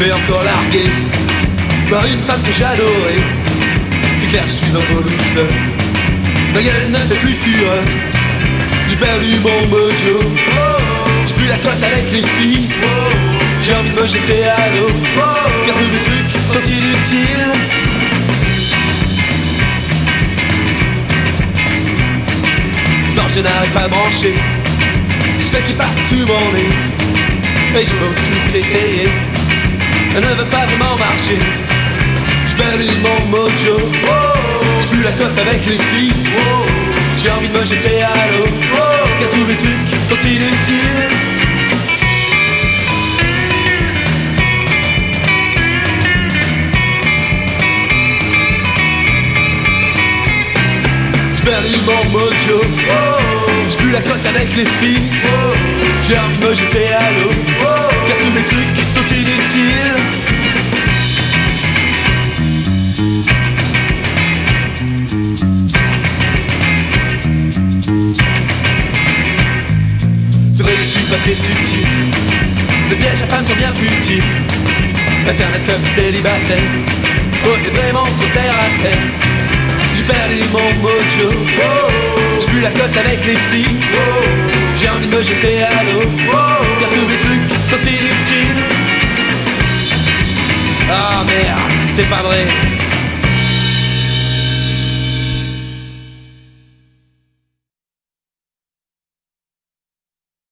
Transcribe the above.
et encore largué par une femme que j'adorais. C'est clair, je suis un gros loser. Ma gueule ne fait plus fureur. J'ai perdu mon mojo. J'ai plus la cote avec les filles. J'ai envie de me jeter à l'eau, car tous mes trucs sont inutiles. Pourtant je n'arrive pas à brancher tout ce qui passe sous mon nez. Et j'ai beau tout essayer, ça ne veut pas vraiment marcher. J'ai perdu mon mojo. J'ai plus la cote avec les filles. J'ai envie de me jeter à l'eau, car tous mes trucs sont inutiles. J'ai perdu mon mojo. J'ai plus la cote avec les filles. J'ai envie de me jeter à l'eau, car tous mes trucs sont inutiles. C'est vrai que je suis pas très subtil, les pièges à femmes sont bien futiles. Internet club célibataire, oh c'est vraiment trop terre à terre. J'ai perdu mon mojo. J'ai plus la cote avec les filles. J'ai envie de me jeter à l'eau, car tous mes trucs sont inutiles. Ah merde, c'est pas vrai.